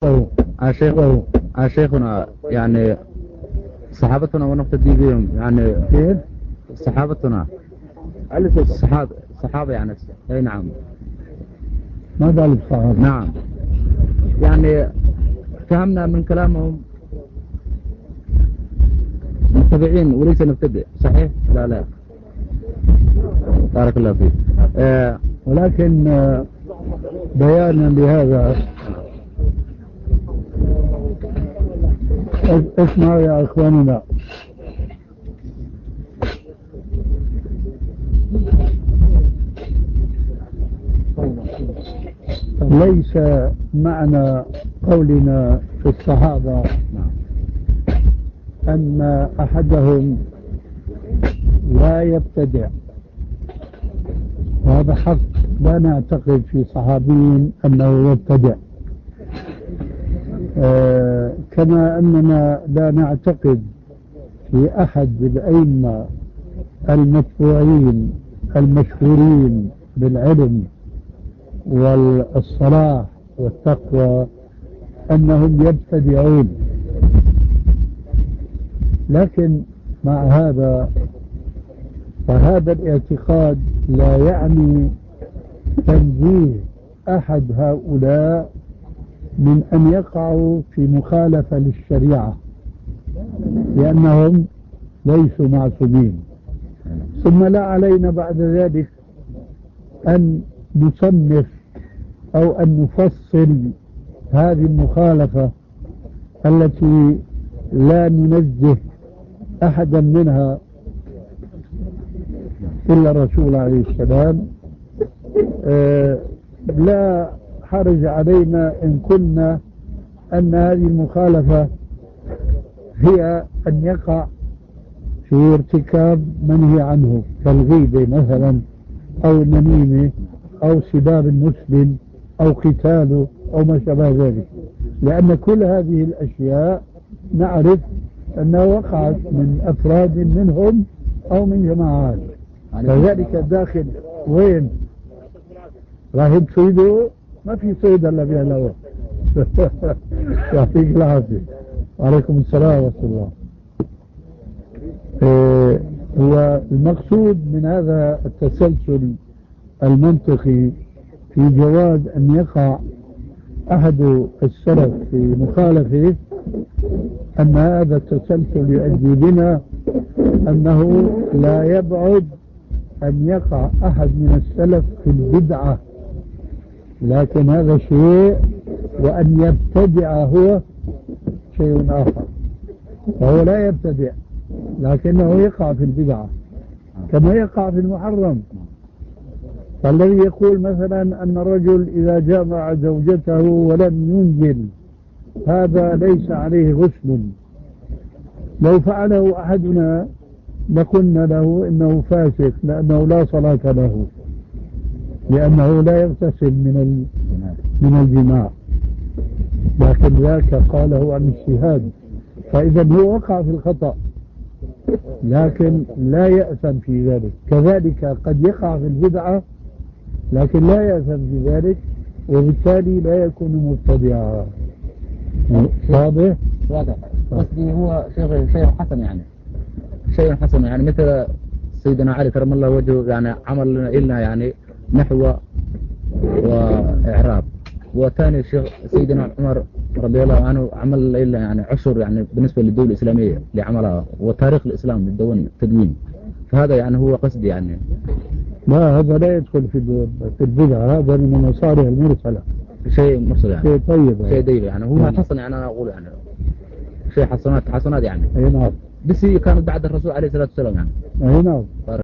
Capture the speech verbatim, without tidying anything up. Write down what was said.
شيخ شيخنا يعني صحابتنا ونقتدي بهم يعني كيف صحابتنا الصحابة صحابة يعني اي نعم. ماذا الصحابة؟ نعم يعني فهمنا من كلامهم متبعين وليس نبتدئ صحيح؟ لا لا بارك الله فيك. آه ولكن آه بيانا لهذا اسمعوا يا اخواننا، ليس معنى قولنا في الصحابة أن أحدهم لا يبتدع، وهذا حق. لا نعتقد في صحابي أنه يبتدع، آه كما أننا لا نعتقد في أحد الأئمة المتبوعين المشهورين بالعلم والصلاح والتقوى أنهم يبتدعون. لكن مع هذا فهذا الاعتقاد لا يعني تنزيه أحد هؤلاء من أن يقعوا في مخالفة للشريعة، لأنهم ليسوا معصومين. ثم لا علينا بعد ذلك أن نصنف أو أن نفصل هذه المخالفة التي لا ننزه أحدا منها إلا الرسول عليه السلام. آه لا حرج علينا إن قلنا أن هذه المخالفة هي أن يقع في ارتكاب منهي عنه كالغيبة مثلا أو النميمة أو سباب المسلم أو قتاله أو ما شابه ذلك، لأن كل هذه الأشياء نعرف أنها وقعت من أفراد منهم أو من جماعات. فذلك الداخل وين راهب صيده ما في صيد إلا بها له. يعطيك العافية. وعليكم السلام ورحمة الله. إيه هو المقصود من هذا التسلسل المنطقي في جواز أن يقع أحد السلف في مخالفة، أن هذا التسلسل يؤدي بنا أنه لا يبعد أن يقع أحد من السلف في البدعة، لكن هذا شيء، وأن يبتدع هو شيء آخر. فهو لا يبتدع لكنه يقع في البدعة كما يقع في المحرم. فالذي يقول مثلا أن الرجل إذا جامع زوجته ولم ينزل هذا ليس عليه غسل، لو فعله أحدنا لقلنا له إنه فاسق، لأنه لا صلاة له، لأنه لا يغتسل من من الجماع، لكن ذاك قاله عن اجتهاد. فإذا هو وقع في الخطأ لكن لا يأثم في ذلك. كذلك قد يقع في البدعة لكن لا يأثم في ذلك، وبالتالي لا يكون مبتدعا. واضح؟ واضح. قصدي هو شيء شيء حسن يعني شيء حسن يعني مثل سيدنا علي كرم الله وجهه يعني عمل لنا يعني نحو وإعراب، وثاني شيخ سيدنا عمر رضي الله عنه عمل لنا يعني عشر يعني بالنسبة للدولة الإسلامية اللي عملها، وتاريخ الإسلام للدون تدوين. فهذا يعني هو قصدي يعني لا، هذا لا يدخل في في البدعة، هذا من المصالح المرسلة، شيء مرسل يعني شيء طيب شيء طيب يعني هو نعم. حسن يعني أنا أقول يعني شيء حسنات حسنات يعني أي نعم، بس كانت بعد الرسول عليه الصلاة والسلام يعني أي نعم.